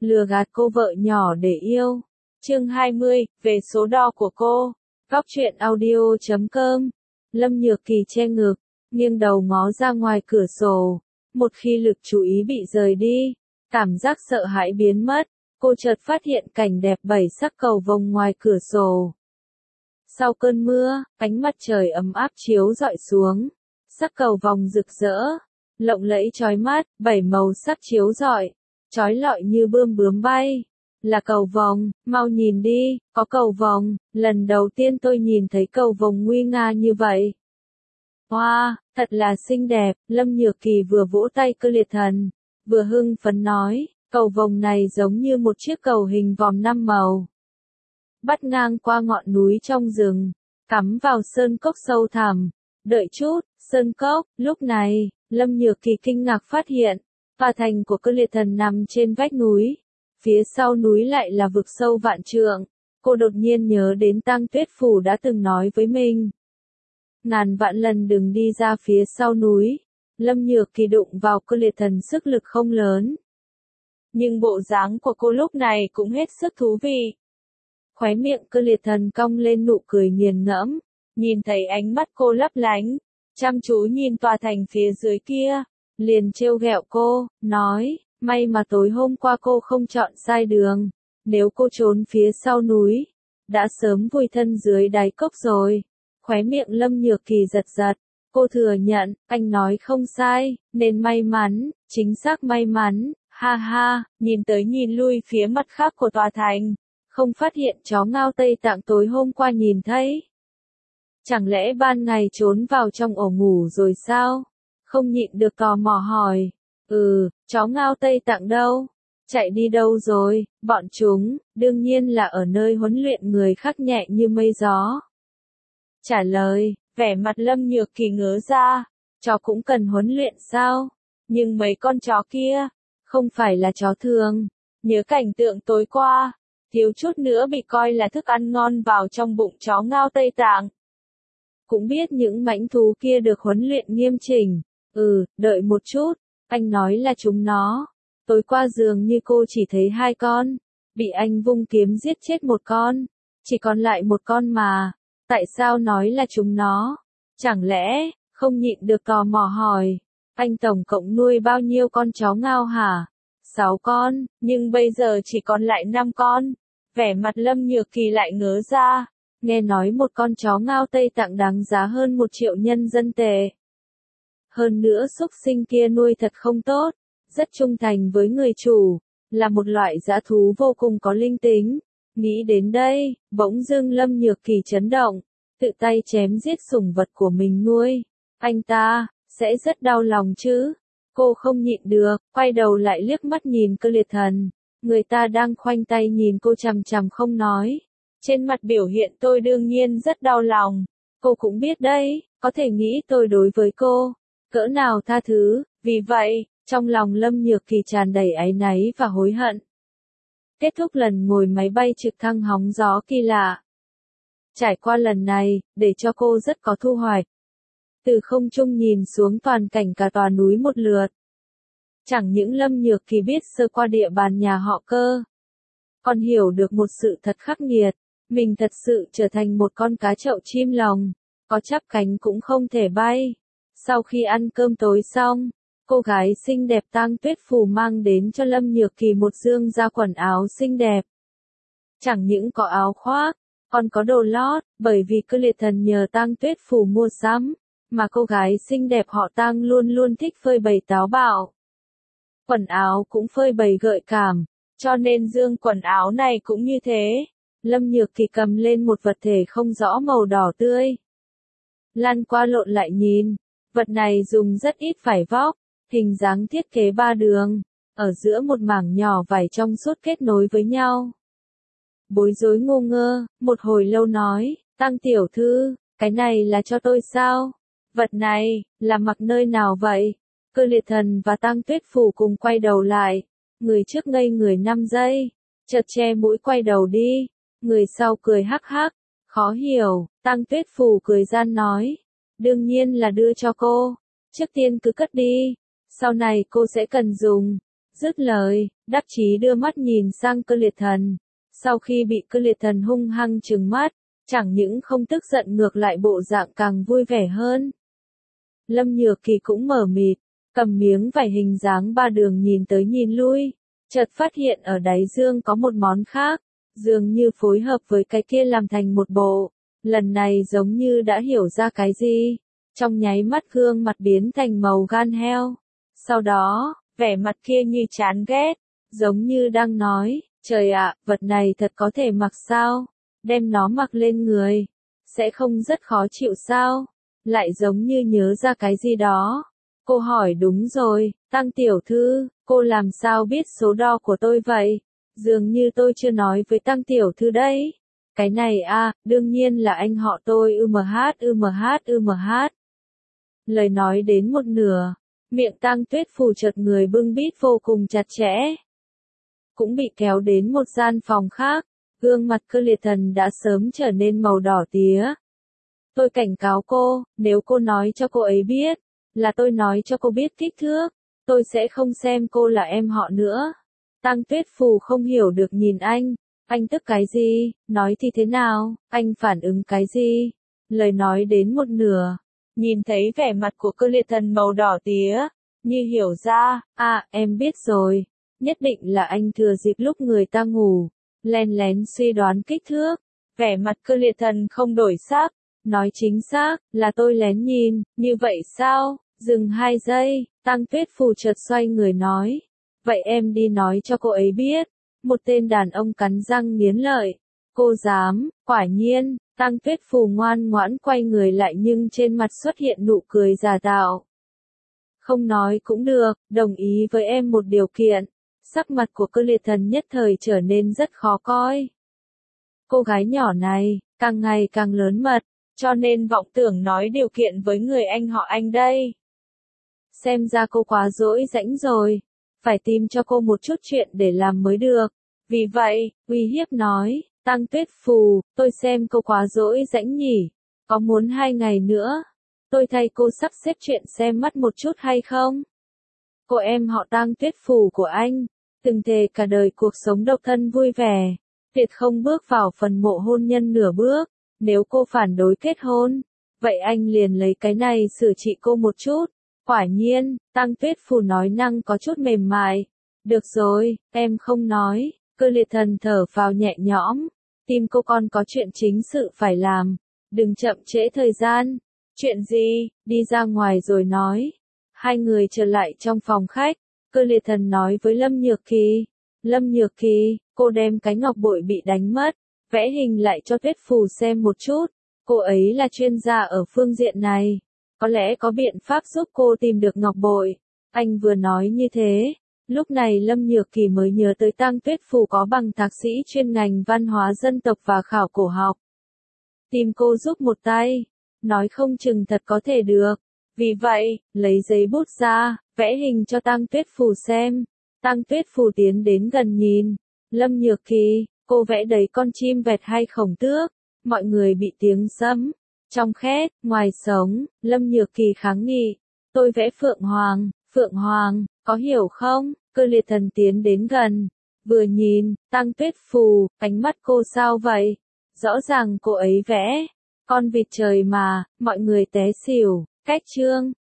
lừa gạt cô vợ nhỏ để yêu. Chương 20, về số đo của cô. Góc truyện audio.com. Lâm Nhược Kỳ che ngực, nghiêng đầu ngó ra ngoài cửa sổ. Một khi lực chú ý bị rời đi, cảm giác sợ hãi biến mất, cô chợt phát hiện cảnh đẹp bảy sắc cầu vồng ngoài cửa sổ. Sau cơn mưa, ánh mặt trời ấm áp chiếu rọi xuống, sắc cầu vồng rực rỡ, lộng lẫy chói mắt, bảy màu sắc chiếu rọi, chói lọi như bươm bướm bay. Là cầu vồng, mau nhìn đi, có cầu vồng, lần đầu tiên tôi nhìn thấy cầu vồng nguy nga như vậy. Wow, thật là xinh đẹp, Lâm Nhược Kỳ vừa vỗ tay cơ liệt thần, vừa hưng phấn nói, cầu vồng này giống như một chiếc cầu hình vòm 5 màu. Bắt ngang qua ngọn núi trong rừng, cắm vào sơn cốc sâu thẳm. Đợi chút, sơn cốc, lúc này, Lâm Nhược Kỳ kinh ngạc phát hiện, tòa thành của cơ liệt thần nằm trên vách núi. Phía sau núi lại là vực sâu vạn trượng. Cô đột nhiên nhớ đến Tang Tuyết Phủ đã từng nói với mình. Ngàn vạn lần đừng đi ra phía sau núi. Lâm Nhược Kỳ đụng vào cơ liệt thần sức lực không lớn. Nhưng bộ dáng của cô lúc này cũng hết sức thú vị. Khóe miệng cơ liệt thần cong lên nụ cười nghiền ngẫm. Nhìn thấy ánh mắt cô lấp lánh, chăm chú nhìn tòa thành phía dưới kia, liền trêu ghẹo cô, nói. May mà tối hôm qua cô không chọn sai đường, nếu cô trốn phía sau núi, đã sớm vùi thân dưới đáy cốc rồi. Khóe miệng Lâm Nhược Kỳ giật giật, cô thừa nhận, anh nói không sai, nên may mắn, chính xác may mắn, ha ha, nhìn tới nhìn lui phía mặt khác của tòa thành, không phát hiện chó ngao Tây Tạng tối hôm qua nhìn thấy. Chẳng lẽ ban ngày trốn vào trong ổ ngủ rồi sao? Không nhịn được tò mò hỏi. Chó ngao Tây Tạng đâu? Chạy đi đâu rồi? Bọn chúng, đương nhiên là ở nơi huấn luyện người khác nhẹ như mây gió. Trả lời, vẻ mặt Lâm Nhược Kỳ ngớ ra, chó cũng cần huấn luyện sao? Nhưng mấy con chó kia, không phải là chó thường. Nhớ cảnh tượng tối qua, thiếu chút nữa bị coi là thức ăn ngon vào trong bụng chó ngao Tây Tạng. Cũng biết những mãnh thú kia được huấn luyện nghiêm chỉnh. Đợi một chút. Anh nói là chúng nó. Tối qua dường như cô chỉ thấy 2 con. Bị anh vung kiếm giết chết 1 con. Chỉ còn lại 1 con mà. Tại sao nói là chúng nó? Chẳng lẽ, không nhịn được tò mò hỏi. Anh tổng cộng nuôi bao nhiêu con chó ngao hả? 6 con, nhưng bây giờ chỉ còn lại 5 con. Vẻ mặt Lâm Nhược Kỳ lại ngớ ra. Nghe nói một con chó ngao Tây Tạng đáng giá hơn 1 triệu nhân dân tệ. Hơn nữa xúc sinh kia nuôi thật không tốt, rất trung thành với người chủ, là một loại dã thú vô cùng có linh tính. Nghĩ đến đây, bỗng dưng Lâm Nhược Kỳ chấn động, tự tay chém giết sủng vật của mình nuôi. Anh ta, sẽ rất đau lòng chứ. Cô không nhịn được, quay đầu lại liếc mắt nhìn cơ liệt thần. Người ta đang khoanh tay nhìn cô chằm chằm không nói. Trên mặt biểu hiện tôi đương nhiên rất đau lòng. Cô cũng biết đấy, có thể nghĩ tôi đối với cô cỡ nào tha thứ, vì vậy, trong lòng Lâm Nhược Kỳ tràn đầy áy náy và hối hận. Kết thúc lần ngồi máy bay trực thăng hóng gió kỳ lạ. Trải qua lần này, để cho cô rất có thu hoạch. Từ không trung nhìn xuống toàn cảnh cả tòa núi một lượt. Chẳng những Lâm Nhược Kỳ biết sơ qua địa bàn nhà họ Cơ, còn hiểu được một sự thật khắc nghiệt, mình thật sự trở thành một con cá chậu chim lồng, có chắp cánh cũng không thể bay. Sau khi ăn cơm tối xong, cô gái xinh đẹp Tang Tuyết Phủ mang đến cho Lâm Nhược Kỳ một dương da quần áo xinh đẹp. Chẳng những có áo khoác, còn có đồ lót, bởi vì cơ liệt thần nhờ Tang Tuyết Phủ mua sắm, mà cô gái xinh đẹp họ Tang luôn luôn thích phơi bày táo bạo. Quần áo cũng phơi bày gợi cảm, cho nên dương quần áo này cũng như thế. Lâm Nhược Kỳ cầm lên một vật thể không rõ màu đỏ tươi. Lăn qua lộn lại nhìn. Vật này dùng rất ít vải vóc, hình dáng thiết kế 3 đường, ở giữa một mảng nhỏ vải trong suốt kết nối với nhau. Bối rối ngu ngơ, một hồi lâu nói, Tang tiểu thư, cái này là cho tôi sao? Vật này, là mặc nơi nào vậy? Cơ liệt thần và Tang Tuyết Phủ cùng quay đầu lại, người trước ngây người 5 giây, chợt che mũi quay đầu đi, người sau cười hắc hắc, khó hiểu, Tang Tuyết Phủ cười gian nói. Đương nhiên là đưa cho cô. Trước tiên cứ cất đi. Sau này cô sẽ cần dùng. Dứt lời, đắc chí đưa mắt nhìn sang Cơ Liệt Thần. Sau khi bị Cơ Liệt Thần hung hăng trừng mắt, chẳng những không tức giận ngược lại bộ dạng càng vui vẻ hơn. Lâm Nhược Kỳ cũng mở mịt, cầm miếng vải hình dáng ba đường nhìn tới nhìn lui, chợt phát hiện ở đáy dương có một món khác, dường như phối hợp với cái kia làm thành một bộ. Lần này giống như đã hiểu ra cái gì, trong nháy mắt gương mặt biến thành màu gan heo. Sau đó, vẻ mặt kia như chán ghét, giống như đang nói, trời ạ, vật này thật có thể mặc sao? Đem nó mặc lên người, sẽ không rất khó chịu sao? Lại giống như nhớ ra cái gì đó. Cô hỏi đúng rồi, Tăng tiểu thư, cô làm sao biết số đo của tôi vậy? Dường như tôi chưa nói với Tăng tiểu thư đấy. Cái này à, đương nhiên là anh họ tôi ừm. Lời nói đến một nửa, miệng Tăng Tuyết Phù chợt người bưng bít vô cùng chặt chẽ. Cũng bị kéo đến một gian phòng khác, gương mặt Cơ Liệt Thần đã sớm trở nên màu đỏ tía. Tôi cảnh cáo cô, nếu cô nói cho cô ấy biết, là tôi nói cho cô biết kích thước, tôi sẽ không xem cô là em họ nữa. Tăng Tuyết Phù không hiểu được nhìn anh tức cái gì, nói thì thế nào, anh phản ứng cái gì? Lời nói đến một nửa, nhìn thấy vẻ mặt của Cơ Liệt Thần màu đỏ tía, như hiểu ra, à, em biết rồi, nhất định là anh thừa dịp lúc người ta ngủ, len lén suy đoán kích thước. Vẻ mặt Cơ Liệt Thần không đổi sắc, nói chính xác, là tôi lén nhìn, như vậy sao? Dừng 2 giây, Tăng Tuyết Phù chợt xoay người nói, vậy em đi nói cho cô ấy biết. Một tên đàn ông cắn răng nghiến lợi, cô dám, quả nhiên, Tăng Tuyết Phù ngoan ngoãn quay người lại nhưng trên mặt xuất hiện nụ cười giả tạo. Không nói cũng được, đồng ý với em một điều kiện. Sắc mặt của Cơ Liệt Thần nhất thời trở nên rất khó coi. Cô gái nhỏ này, càng ngày càng lớn mật, cho nên vọng tưởng nói điều kiện với người anh họ anh đây. Xem ra cô quá dỗi rãnh rồi, phải tìm cho cô một chút chuyện để làm mới được. Vì vậy, uy hiếp nói, Tăng Tuyết Phù, tôi xem cô quá dỗi rãnh nhỉ, có muốn 2 ngày nữa, tôi thay cô sắp xếp chuyện xem mắt một chút hay không? Cô em họ Tăng Tuyết Phù của anh, từng thề cả đời cuộc sống độc thân vui vẻ, tuyệt không bước vào phần mộ hôn nhân nửa bước, nếu cô phản đối kết hôn, vậy anh liền lấy cái này xử trị cô một chút. Quả nhiên, Tăng Tuyết Phù nói năng có chút mềm mại. Được rồi, em không nói. Cơ Liệt Thần thở phào nhẹ nhõm. Tim cô còn có chuyện chính sự phải làm. Đừng chậm trễ thời gian. Chuyện gì, đi ra ngoài rồi nói. Hai người trở lại trong phòng khách. Cơ Liệt Thần nói với Lâm Nhược Kỳ. Lâm Nhược Kỳ, cô đem cái ngọc bội bị đánh mất. Vẽ hình lại cho Tuyết Phù xem một chút. Cô ấy là chuyên gia ở phương diện này. Có lẽ có biện pháp giúp cô tìm được ngọc bội. Anh vừa nói như thế. Lúc này Lâm Nhược Kỳ mới nhớ tới Tăng Tuyết Phù có bằng thạc sĩ chuyên ngành văn hóa dân tộc và khảo cổ học. Tìm cô giúp một tay. Nói không chừng thật có thể được. Vì vậy, lấy giấy bút ra, vẽ hình cho Tăng Tuyết Phù xem. Tăng Tuyết Phù tiến đến gần nhìn. Lâm Nhược Kỳ, cô vẽ đầy con chim vẹt hay khổng tước. Mọi người bị tiếng sấm. Trong khét, ngoài sống, Lâm Nhược Kỳ kháng nghị. Tôi vẽ Phượng Hoàng, có hiểu không? Cơ Liệt Thần tiến đến gần. Vừa nhìn, Tăng Tuyết Phù, ánh mắt cô sao vậy? Rõ ràng cô ấy vẽ. Con vịt trời mà, mọi người té xỉu. Cách chương.